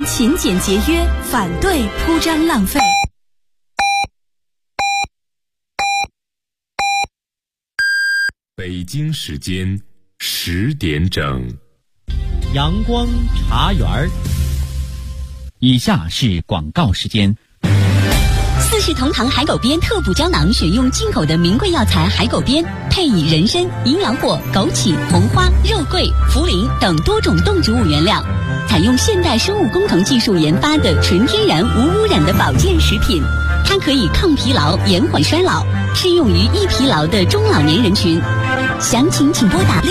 行勤俭节约，反对铺张浪费。 北京时间10点整， 阳光茶园儿。以下是广告时间。 四世同堂海狗鞭特补胶囊选用进口的名贵药材海狗鞭，配以人参、营养果、枸杞、红花、肉桂、茯苓等多种动植物原料，采用现代生物工程技术研发的纯天然无污染的保健食品。它可以抗疲劳、延缓衰老，适用于易疲劳的中老年人群。详情请拨打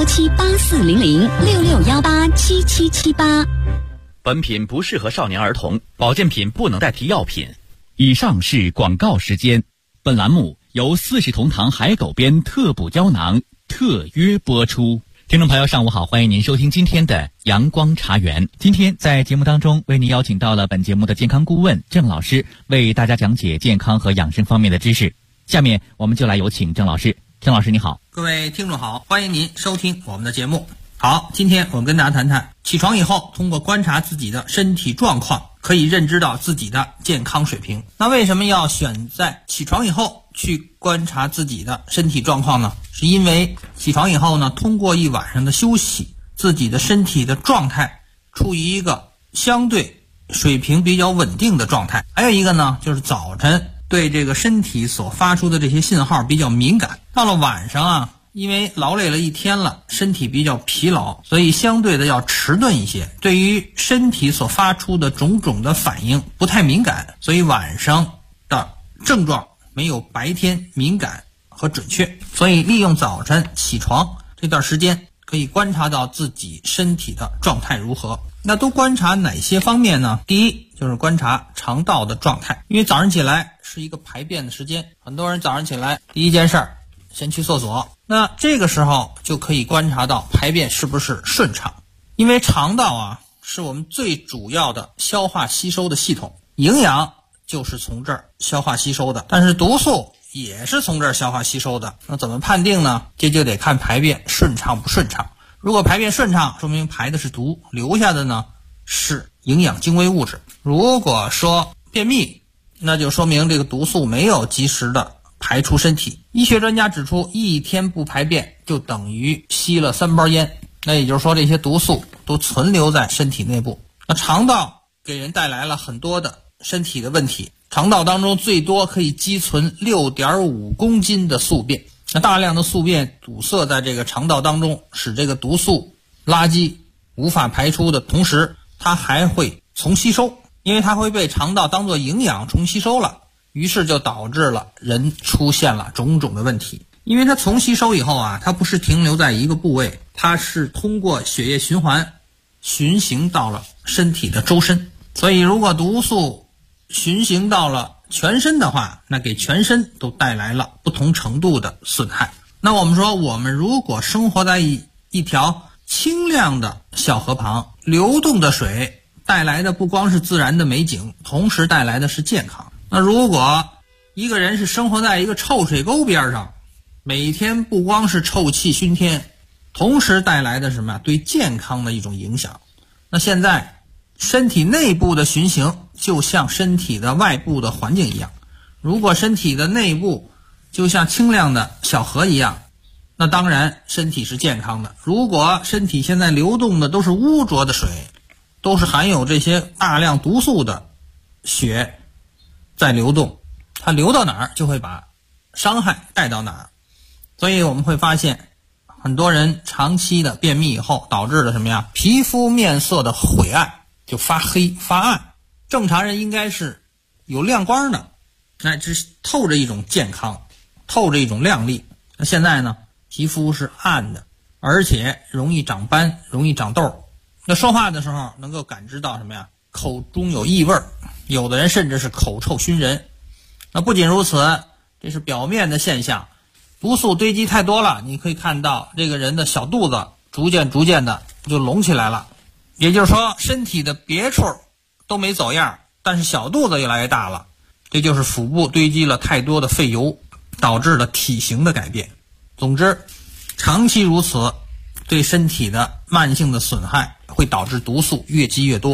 6617840066187778。 本品不适合少年儿童，保健品不能代替药品。以上是广告时间。本栏目由四世同堂海狗鞭特补胶囊特约播出。听众朋友上午好，欢迎您收听今天的阳光茶园。今天在节目当中为您邀请到了本节目的健康顾问郑老师，为大家讲解健康和养生方面的知识。下面我们就来有请郑老师。郑老师你好。 各位听众好，欢迎您收听我们的节目。好，今天我们跟大家谈谈起床以后通过观察自己的身体状况可以认知到自己的健康水平。那为什么要选在起床以后去观察自己的身体状况呢？是因为起床以后呢，通过一晚上的休息，自己的身体的状态处于一个相对水平比较稳定的状态。还有一个呢，就是早晨对这个身体所发出的这些信号比较敏感，到了晚上啊，因为劳累了一天了，身体比较疲劳，所以相对的要迟钝一些，对于身体所发出的种种的反应不太敏感，所以晚上的症状没有白天敏感和准确。所以利用早晨起床这段时间，可以观察到自己身体的状态如何。那都观察哪些方面呢？第一就是观察肠道的状态，因为早上起来是一个排便的时间，很多人早上起来第一件事儿先去厕所，那这个时候就可以观察到排便是不是顺畅。因为肠道啊是我们最主要的消化吸收的系统，营养就是从这儿消化吸收的，但是毒素也是从这儿消化吸收的。那怎么判定呢？这就得看排便顺畅不顺畅。如果排便顺畅，说明排的是毒，留下的呢是营养精微物质。如果说便秘，那就说明这个毒素没有及时的排出身体。医学专家指出，一天不排便就等于吸了3包烟，那也就是说这些毒素都存留在身体内部。那肠道给人带来了很多的身体的问题，肠道当中最多可以积存 6.5 公斤的宿便。那大量的宿便堵塞在这个肠道当中，使这个毒素垃圾无法排出的同时，它还会重吸收，因为它会被肠道当作营养重吸收了，于是就导致了人出现了种种的问题。因为它重吸收以后啊，它不是停留在一个部位，它是通过血液循环循行到了身体的周身。所以如果毒素循行到了全身的话，那给全身都带来了不同程度的损害。那我们说，我们如果生活在一条清亮的小河旁，流动的水带来的不光是自然的美景，同时带来的是健康。那如果一个人是生活在一个臭水沟边上，每天不光是臭气熏天，同时带来的什么？对健康的一种影响。那现在身体内部的循行就像身体的外部的环境一样，如果身体的内部就像清亮的小河一样，那当然身体是健康的。如果身体现在流动的都是污浊的水，都是含有这些大量毒素的血在流动，它流到哪儿就会把伤害带到哪儿。所以我们会发现很多人长期的便秘以后导致了什么呀？皮肤面色的晦暗，就发黑发暗。正常人应该是有亮光的，那这是透着一种健康，透着一种亮丽。那现在呢，皮肤是暗的，而且容易长斑，容易长痘。那说话的时候能够感知到什么呀？口中有异味，有的人甚至是口臭熏人。那不仅如此，这是表面的现象，毒素堆积太多了，你可以看到这个人的小肚子逐渐的就隆起来了。也就是说，身体的别处都没走样，但是小肚子越来越大了，这就是腹部堆积了太多的废油，导致了体型的改变。总之，长期如此，对身体的慢性的损害会导致毒素越积越多。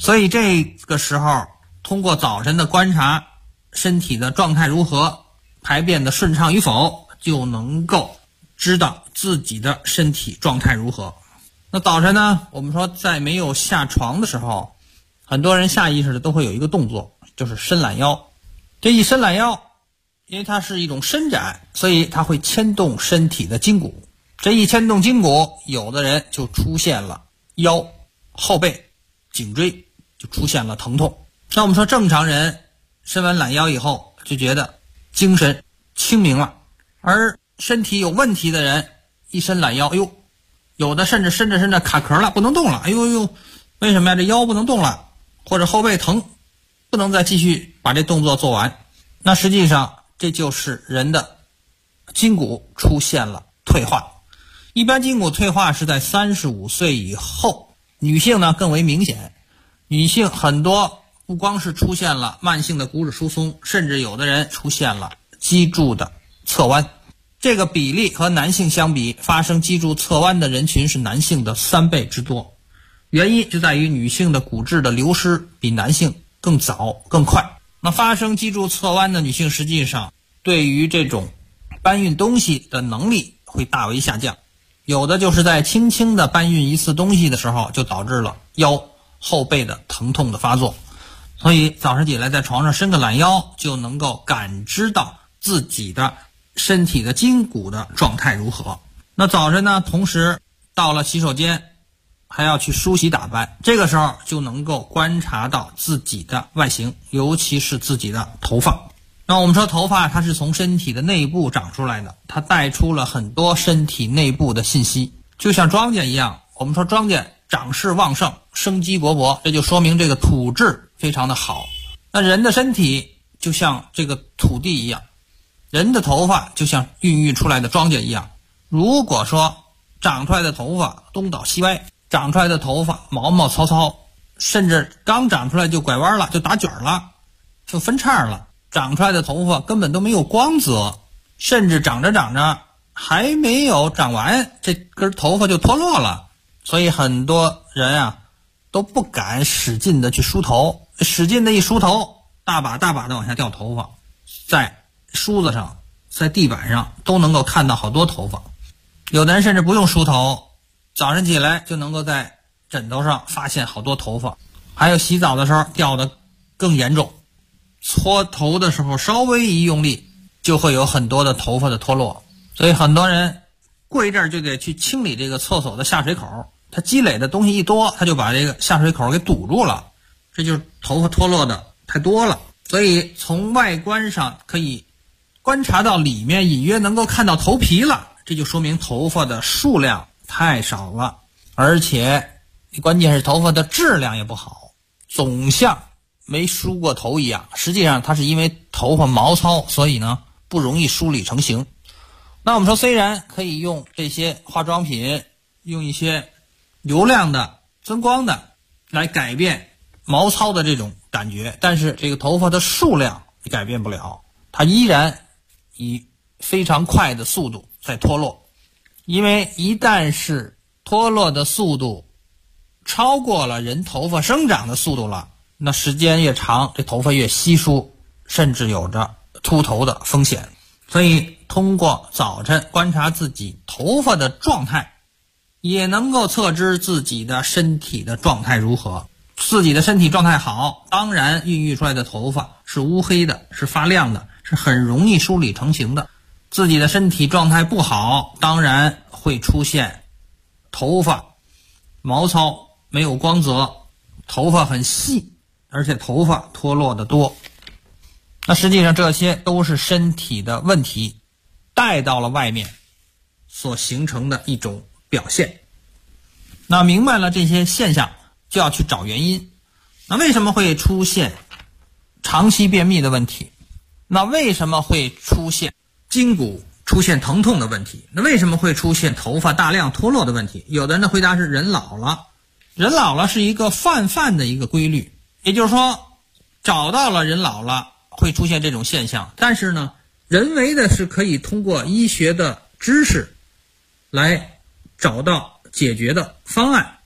所以这个时候通过早晨的观察身体的状态如何，排便的顺畅与否，就能够知道自己的身体状态如何。那早晨呢，我们说在没有下床的时候，很多人下意识的都会有一个动作，就是伸懒腰。这一伸懒腰，因为它是一种伸展，所以它会牵动身体的筋骨。这一牵动筋骨，有的人就出现了腰、后背、颈椎就出现了疼痛。那我们说正常人伸完懒腰以后就觉得精神清明了，而身体有问题的人一伸懒腰，哎呦，有的甚至伸着伸着卡壳了，不能动了，哎呦呦，为什么呀？这腰不能动了，或者后背疼，不能再继续把这动作做完。那实际上这就是人的筋骨出现了退化。一般筋骨退化是在35岁以后，女性呢更为明显。女性很多不光是出现了慢性的骨质疏松，甚至有的人出现了脊柱的侧弯。这个比例和男性相比，发生脊柱侧弯的人群是男性的3倍之多。原因就在于女性的骨质的流失比男性更早更快。那发生脊柱侧弯的女性，实际上对于这种搬运东西的能力会大为下降，有的就是在轻轻的搬运一次东西的时候，就导致了腰后背的疼痛的发作。所以早上起来在床上伸个懒腰，就能够感知到自己的身体的筋骨的状态如何。那早晨呢，同时到了洗手间还要去梳洗打扮，这个时候就能够观察到自己的外形，尤其是自己的头发。那我们说头发它是从身体的内部长出来的，它带出了很多身体内部的信息，就像庄稼一样。我们说庄稼长势旺盛，生机勃勃，这就说明这个土质非常的好。那人的身体就像这个土地一样，人的头发就像孕育出来的庄稼一样。如果说长出来的头发东倒西歪，长出来的头发毛毛糙糙，甚至刚长出来就拐弯了，就打卷了，就分叉了，长出来的头发根本都没有光泽，甚至长着长着还没有长完，这根头发就脱落了。所以很多人啊都不敢使劲的去梳头，使劲的一梳头，大把大把的往下掉头发，在梳子上在地板上都能够看到好多头发。有的人甚至不用梳头，早上起来就能够在枕头上发现好多头发。还有洗澡的时候掉的更严重，搓头的时候稍微一用力就会有很多的头发的脱落。所以很多人过一阵儿就得去清理这个厕所的下水口，它积累的东西一多，它就把这个下水口给堵住了，这就是头发脱落的太多了。所以从外观上可以观察到里面隐约能够看到头皮了，这就说明头发的数量太少了，而且关键是头发的质量也不好，总像没梳过头一样。实际上它是因为头发毛糙，所以呢不容易梳理成型。那我们说虽然可以用这些化妆品，用一些油亮的增光的来改变毛糙的这种感觉，但是这个头发的数量你改变不了，它依然以非常快的速度在脱落。因为一旦是脱落的速度超过了人头发生长的速度了，那时间越长，这头发越稀疏，甚至有着秃头的风险。所以通过早晨观察自己头发的状态，也能够测知自己的身体的状态如何。自己的身体状态好，当然孕育出来的头发是乌黑的，是发亮的，是很容易梳理成型的。自己的身体状态不好，当然会出现头发毛糙，没有光泽，头发很细，而且头发脱落的多。那实际上这些都是身体的问题带到了外面所形成的一种表现。那明白了这些现象，就要去找原因。那为什么会出现长期便秘的问题？那为什么会出现筋骨出现疼痛的问题？那为什么会出现头发大量脱落的问题？有的人的回答是人老了。人老了是一个泛的一个规律，也就是说找到了人老了会出现这种现象，但是呢人为的是可以通过医学的知识来找到解决的方案。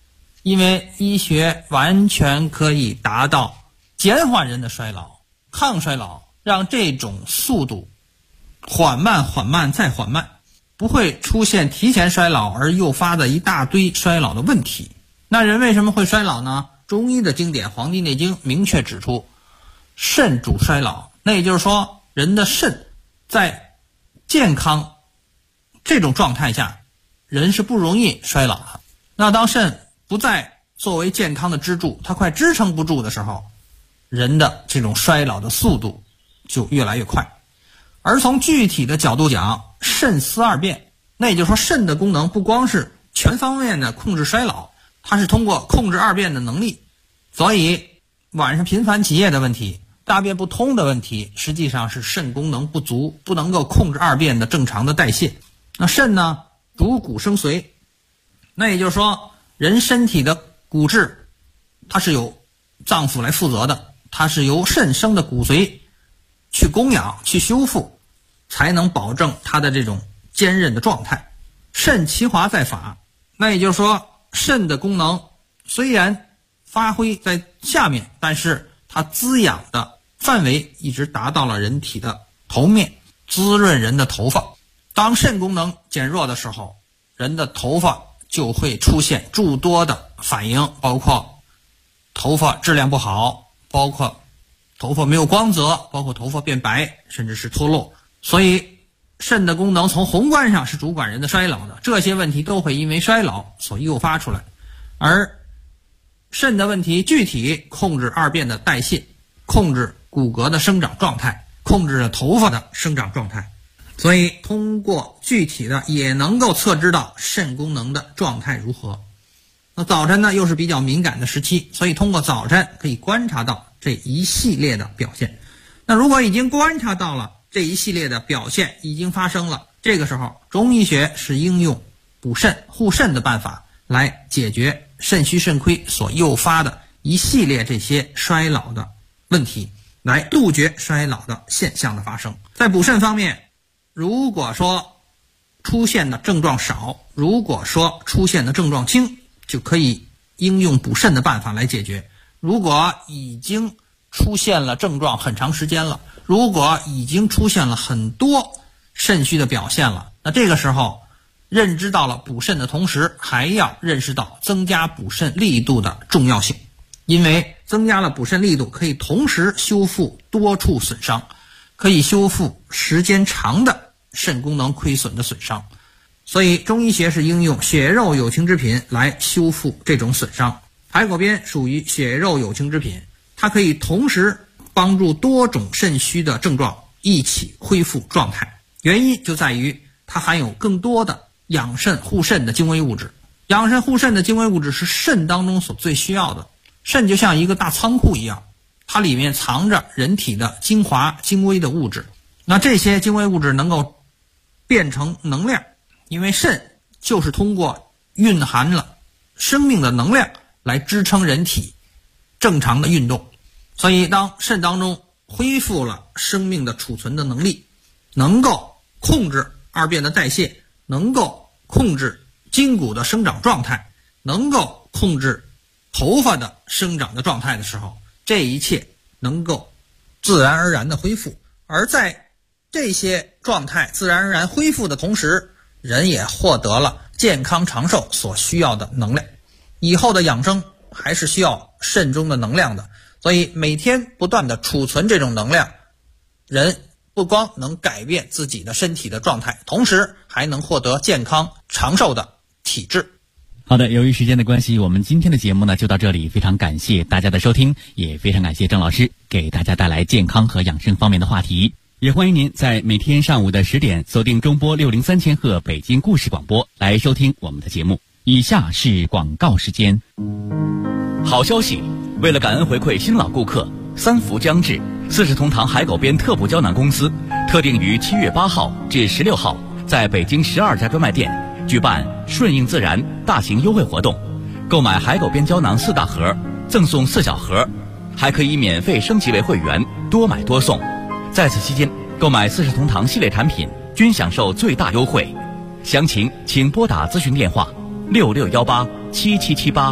因为医学完全可以达到减缓人的衰老、抗衰老，让这种速度缓慢再缓慢，不会出现提前衰老而诱发的一大堆衰老的问题。那人为什么会衰老呢？中医的经典《黄帝内经》明确指出，肾主衰老。那也就是说，人的肾在健康这种状态下，人是不容易衰老的。那当肾不再作为健康的支柱，它快支撑不住的时候，人的这种衰老的速度就越来越快。而从具体的角度讲，肾司二便，那也就是说，肾的功能不光是全方面的控制衰老，它是通过控制二便的能力。所以晚上频繁起夜的问题，大便不通的问题，实际上是肾功能不足，不能够控制二便的正常的代谢。那肾呢，主骨生髓，那也就是说，人身体的骨质它是由脏腑来负责的，它是由肾生的骨髓去供养去修复，才能保证它的这种坚韧的状态。肾其华在法，那也就是说，肾的功能虽然发挥在下面，但是它滋养的范围一直达到了人体的头面，滋润人的头发。当肾功能减弱的时候，人的头发就会出现诸多的反应，包括头发质量不好，包括头发没有光泽，包括头发变白，甚至是脱落。所以肾的功能从宏观上是主管人的衰老的，这些问题都会因为衰老所诱发出来。而肾的问题具体控制二便的代谢，控制骨骼的生长状态，控制了头发的生长状态。所以通过具体的也能够测知到肾功能的状态如何。那早晨呢又是比较敏感的时期，所以通过早晨可以观察到这一系列的表现。那如果已经观察到了这一系列的表现已经发生了，这个时候中医学是应用补肾护肾的办法来解决肾虚肾亏所诱发的一系列这些衰老的问题，来杜绝衰老的现象的发生。在补肾方面，如果说出现的症状少，如果说出现的症状轻，就可以应用补肾的办法来解决。如果已经出现了症状很长时间了，如果已经出现了很多肾虚的表现了，那这个时候认知到了补肾的同时，还要认识到增加补肾力度的重要性。因为增加了补肾力度，可以同时修复多处损伤，可以修复时间长的肾功能亏损的损伤。所以中医学是应用血肉有情之品来修复这种损伤。海狗鞭属于血肉有情之品，它可以同时帮助多种肾虚的症状一起恢复状态。原因就在于它含有更多的养肾护肾的精微物质。养肾护肾的精微物质是肾当中所最需要的。肾就像一个大仓库一样，它里面藏着人体的精华精微的物质。那这些精微物质能够变成能量，因为肾就是通过蕴含了生命的能量来支撑人体正常的运动。所以当肾当中恢复了生命的储存的能力，能够控制二便的代谢，能够控制筋骨的生长状态，能够控制头发的生长的状态的时候，这一切能够自然而然的恢复。而在这些状态自然而然恢复的同时，人也获得了健康长寿所需要的能量。以后的养生还是需要肾中的能量的，所以每天不断的储存这种能量，人不光能改变自己的身体的状态，同时还能获得健康长寿的体质。 好的，由于时间的关系，我们今天的节目呢就到这里，非常感谢大家的收听，也非常感谢郑老师给大家带来健康和养生方面的话题。也欢迎您在每天上午的10点锁定中波603千赫北京故事广播来收听我们的节目。以下是广告时间。好消息，为了感恩回馈新老顾客，三伏将至，四世同堂海狗鞭特补胶囊公司特定于7月8号至16号在北京12家专卖店举办顺应自然大型优惠活动，购买海狗鞭胶囊4大盒赠送4小盒，还可以免费升级为会员，多买多送。在此期间购买四世同堂系列产品均享受最大优惠，详情请拨打咨询电话66187778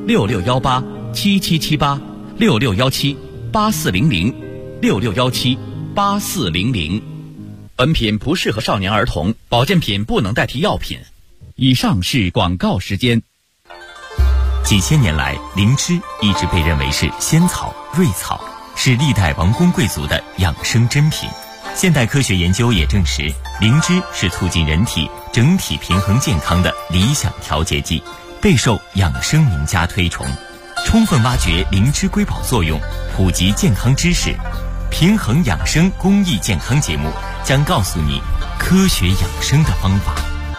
66187778，66178400，66178400。本品不适合少年儿童，保健品不能代替药品。以上是广告时间。 几千年来，灵芝一直被认为是仙草、瑞草，是历代王公贵族的养生珍品。现代科学研究也证实，灵芝是促进人体整体平衡健康的理想调节剂，备受养生名家推崇。充分挖掘灵芝瑰宝作用，普及健康知识，平衡养生公益健康节目将告诉你科学养生的方法。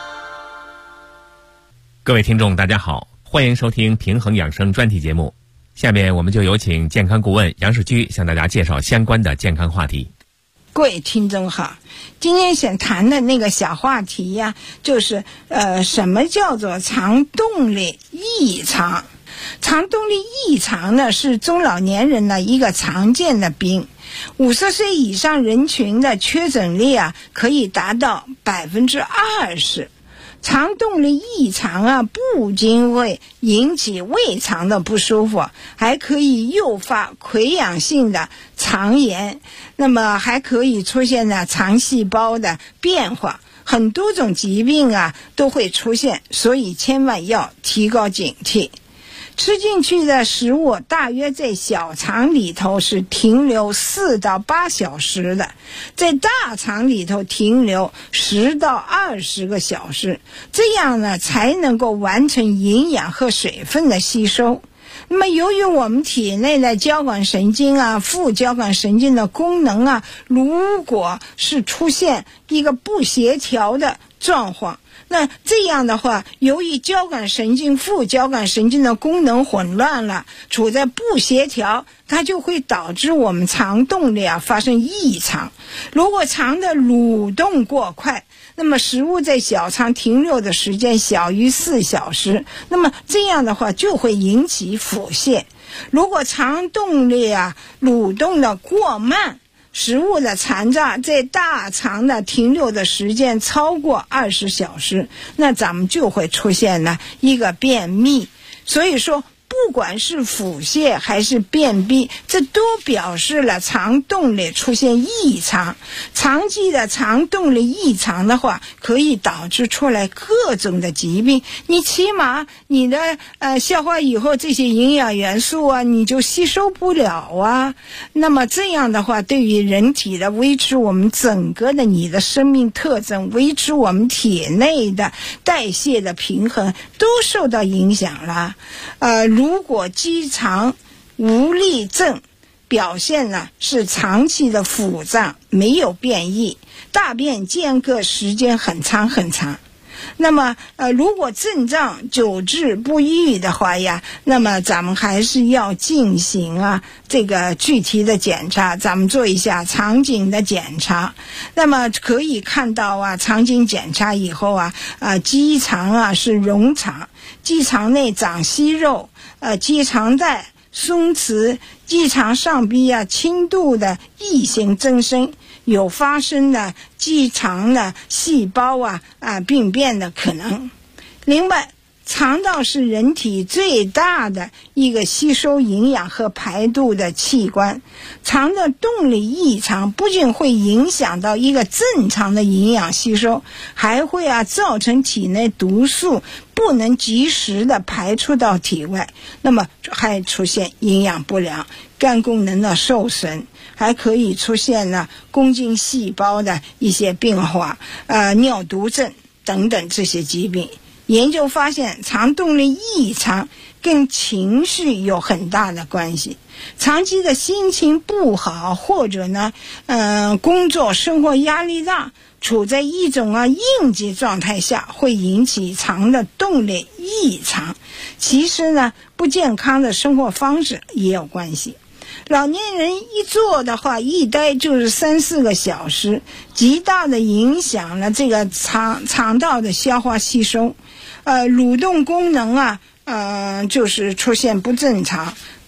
各位听众大家好，欢迎收听平衡养生专题节目。下面我们就有请健康顾问杨世居向大家介绍相关的健康话题。 各位听众好，今天想谈的那个小话题呀，就是什么叫做肠动力异常？肠动力异常呢，是中老年人的一个常见的病。50岁以上人群的确诊率啊，可以达到20%。肠动力异常啊，不仅会引起胃肠的不舒服，还可以诱发溃疡性的肠炎，那么还可以出现呢肠细胞的变化，很多种疾病啊都会出现，所以千万要提高警惕。吃进去的食物大约在小肠里头是停留4到8小时的，在大肠里头停留10到20个小时，这样呢才能够完成营养和水分的吸收。那么由于我们体内的交感神经啊、副交感神经的功能啊，如果是出现一个不协调的状况，那这样的话，由于交感神经、副交感神经的功能混乱了，处在不协调，它就会导致我们肠动力啊发生异常。如果肠的蠕动过快，那么食物在小肠停留的时间小于4小时，那么这样的话就会引起腹泻。如果肠动力啊蠕动的过慢，食物的残渣在大肠的停留的时间超过20小时，那咱们就会出现了一个便秘。所以说不管是腹泻还是便秘，这都表示了肠动力出现异常。长期的肠动力异常的话，可以导致出来各种的疾病。你起码你的消化以后这些营养元素啊，你就吸收不了啊。那么这样的话，对于人体的维持我们整个的你的生命特征，维持我们体内的代谢的平衡都受到影响了。如果积肠无力症表现呢是长期的腹胀，没有便意，大便间隔时间很长很长。那么如果症状久治不愈的话呀，那么咱们还是要进行这个具体的检查，咱们做一下肠镜的检查。那么可以看到肠镜检查以后肌肠是溶肠，肌肠内长息肉，肌肠带松弛，肌肠上壁轻度的异型增生，有发生的肌肠的细胞病变的可能。另外，肠道是人体最大的一个吸收营养和排毒的器官，肠的动力异常不仅会影响到一个正常的营养吸收，还会造成体内毒素不能及时的排出到体外，那么还出现营养不良、肝功能的受损，还可以出现宫颈细胞的一些变化，尿毒症等等这些疾病。研究发现，肠动力异常跟情绪有很大的关系。长期的心情不好，或者工作生活压力大，处在一种应激状态下，会引起肠的动力异常。其实不健康的生活方式也有关系。老年人一坐的话，一待就是3-4个小时，极大的影响了这个肠道的消化吸收，蠕动功能就是出现不正常，这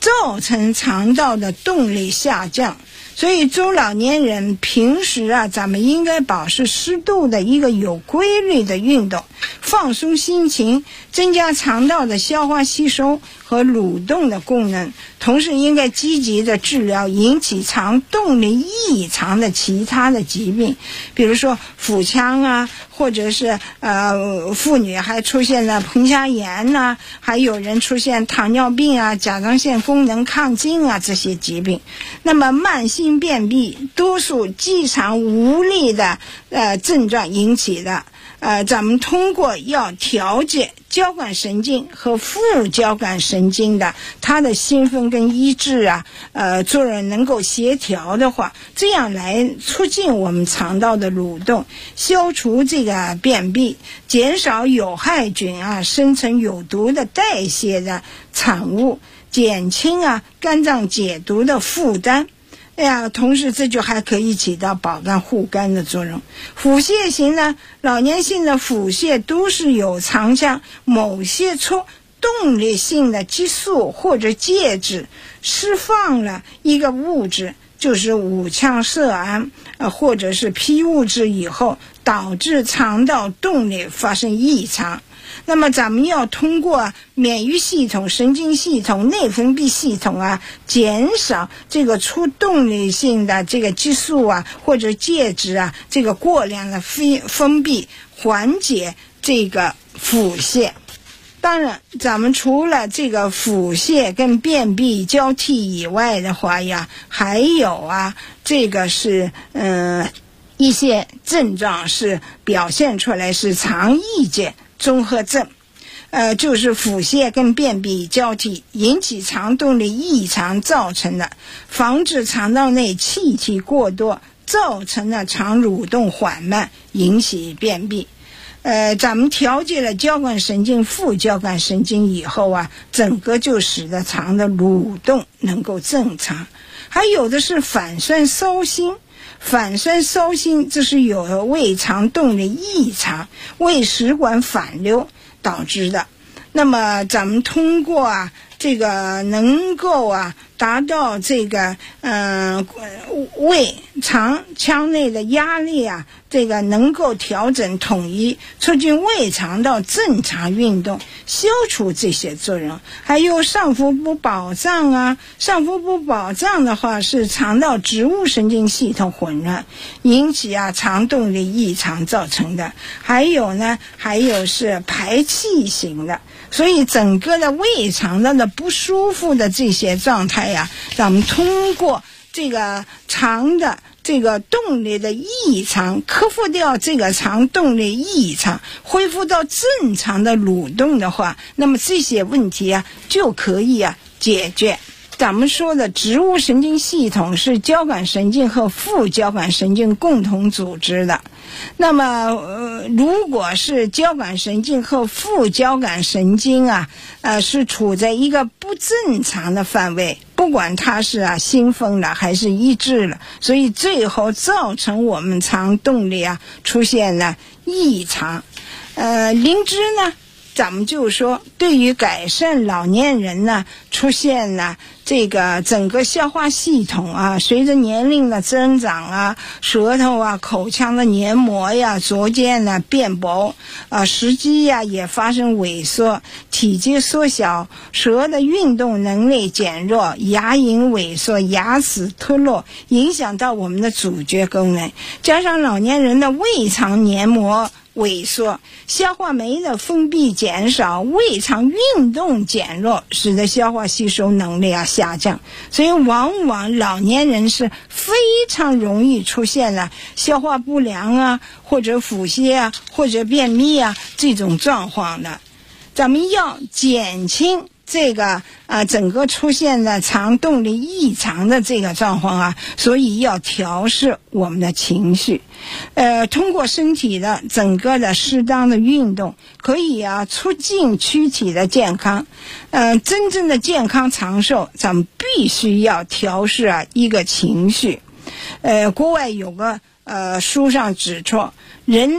造成肠道的动力下降。所以中老年人平时啊，咱们应该保持适度的一个有规律的运动，放松心情，增加肠道的消化吸收和蠕动的功能，同时应该积极的治疗引起肠动力异常的其他的疾病，比如说腹腔啊，或者是妇女还出现了盆腔炎啊，还有人出现糖尿病啊、甲状腺功能亢进啊这些疾病。那么慢性便秘多数饥肠无力的症状引起的，咱们通过要调节交感神经和副交感神经的它的兴奋跟抑制啊，作用能够协调的话，这样来促进我们肠道的蠕动，消除这个便秘，减少有害菌啊生成有毒的代谢的产物，减轻啊肝脏解毒的负担。同时这就还可以起到保肝护肝的作用。腹泻型呢，老年性的腹泻都是有肠腔某些出动力性的激素或者介质释放了一个物质，就是五羟色胺或者是批物质以后，导致肠道动力发生异常。那么咱们要通过免疫系统、神经系统、内分泌系统啊，减少这个出动力性的这个激素啊或者介质啊这个过量的分泌，缓解这个腹泻。当然咱们除了这个腹泻跟便秘交替以外的话呀，还有啊这个是一些症状是表现出来是肠易解综合症，就是腹泻跟便秘交替引起肠动力异常造成的，防止肠道内气体过多，造成了肠蠕动缓慢，引起便秘。咱们调节了交感神经、副交感神经以后啊，整个就使得肠的蠕动能够正常。还有的是反酸烧心，反酸烧心这是有胃肠动力异常、胃食管反流导致的。那么咱们通过啊这个能够啊达到这个胃肠腔内的压力啊，这个能够调整统一，促进胃肠道正常运动，消除这些作用。还有上腹部饱胀啊，上腹部饱胀的话是肠道植物神经系统混乱引起啊肠动力异常造成的。还有是排气型的，所以整个的胃肠道的不舒服的这些状态呀，咱们通过这个肠的这个动力的异常，克服掉这个肠动力异常，恢复到正常的蠕动的话，那么这些问题啊就可以啊解决。咱们说的植物神经系统是交感神经和副交感神经共同组织的。那么如果是交感神经和副交感神经啊是处在一个不正常的范围，不管它是兴奋了还是抑制了，所以最后造成我们肠动力啊出现了异常。灵芝呢，咱们就说对于改善老年人呢出现了这个整个消化系统啊随着年龄的增长啊，舌头啊口腔的黏膜呀逐渐呢变薄食积呀也发生萎缩，体积缩小，舌的运动能力减弱，牙龈萎缩，牙齿脱落，影响到我们的咀嚼功能。加上老年人的胃肠黏膜萎缩，消化酶的分泌减少，胃肠运动减弱，使得消化吸收能力下降，所以往往老年人是非常容易出现了消化不良啊，或者腹泻啊，或者便秘啊这种状况的。咱们要减轻这个整个出现的肠动力异常的这个状况啊，所以要调试我们的情绪。通过身体的整个的适当的运动，可以促进躯体的健康。真正的健康长寿，咱们必须要调试一个情绪。国外有个书上指出，人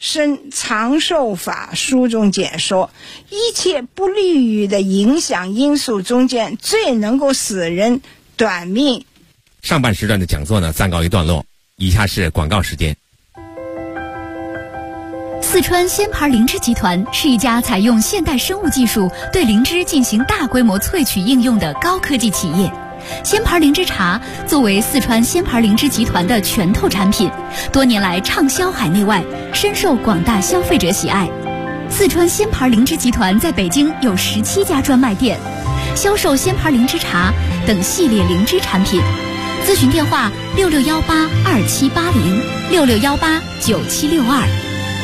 生长寿法》书中解说，一切不利于的影响因素中间，最能够使人短命。 上半时段的讲座呢，暂告一段落。以下是广告时间。 四川仙牌灵芝集团是一家采用现代生物技术对灵芝进行大规模萃取应用的高科技企业。仙牌灵芝茶作为四川仙牌灵芝集团的拳头产品，多年来畅销海内外，深受广大消费者喜爱。四川仙牌灵芝集团在北京有17家专卖店，销售仙牌灵芝茶等系列灵芝产品。咨询电话6618278066189762。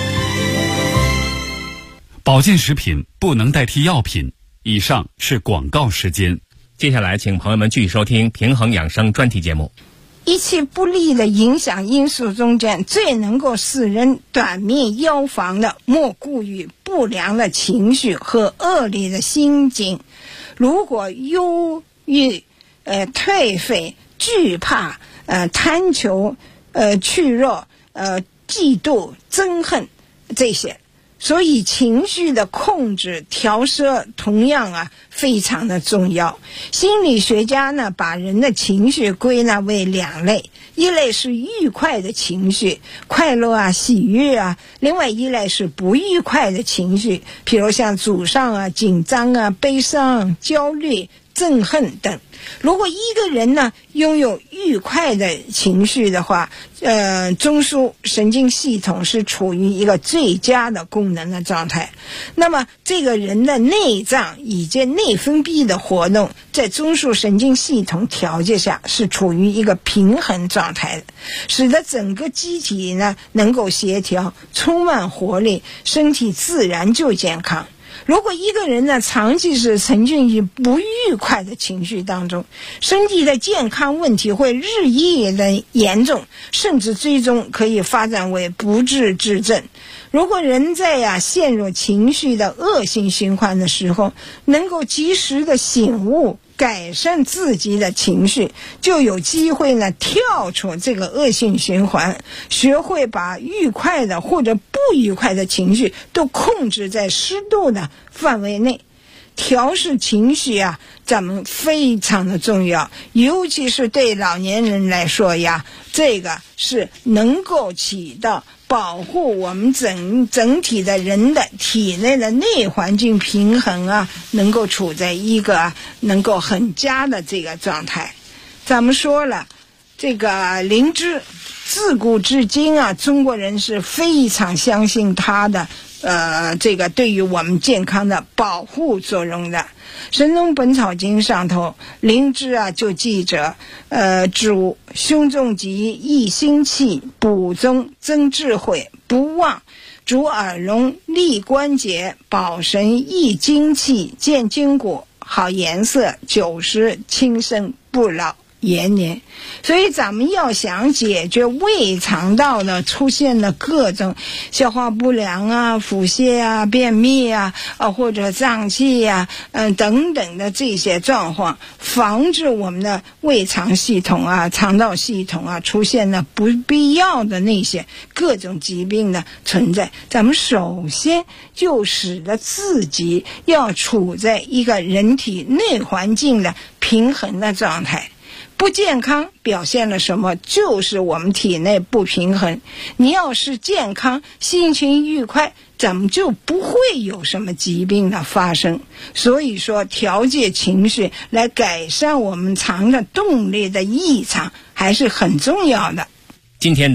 保健食品不能代替药品。以上是广告时间。 接下来请朋友们继续收听平衡养生专题节目。 一切不利的影响因素中间，最能够使人短命夭亡的，莫过于不良的情绪和恶劣的心境。如果忧郁、颓废、惧怕、贪求、怯弱、嫉妒、憎恨这些，所以情绪的控制调摄同样非常的重要。心理学家呢把人的情绪归纳为2类，一类是愉快的情绪，快乐喜悦另外一类是不愉快的情绪，比如像沮丧紧张悲伤、焦虑、憎恨等。如果一个人呢拥有愉快的情绪的话，中枢神经系统是处于一个最佳的功能的状态。那么这个人的内脏以及内分泌的活动，在中枢神经系统调节下是处于一个平衡状态的，使得整个机体呢能够协调，充满活力，身体自然就健康。如果一个人呢长期是沉浸于不愉快的情绪当中，身体的健康问题会日益的严重，甚至最终可以发展为不治之症。如果人在陷入情绪的恶性循环的时候，能够及时的醒悟，改善自己的情绪，就有机会呢跳出这个恶性循环，学会把愉快的或者不愉快的情绪都控制在适度的范围内。调试情绪咱们非常的重要，尤其是对老年人来说这个是能够起到保护我们整体的人的体内的内环境平衡能够处在一个能够很佳的这个状态。咱们说了，这个灵芝自古至今中国人是非常相信它的这个对于我们健康的保护作用的。《神农本草经》上头，灵芝就记着主胸中疾，益心气，补中，增智慧，不忘；主耳聋，利关节，保神，益精气，健筋骨，好颜色，久食，轻身，不老延年。所以咱们要想解决胃肠道的出现的各种消化不良腹泻便秘或者胀气等等的这些状况，防止我们的胃肠系统肠道系统出现了不必要的那些各种疾病的存在，咱们首先就使得自己要处在一个人体内环境的平衡的状态。不健康表现了什么？就是我们体内不平衡。你要是健康，心情愉快，咱们就不会有什么疾病的发生。所以说，调节情绪来改善我们肠的动力的异常还是很重要的。 今天的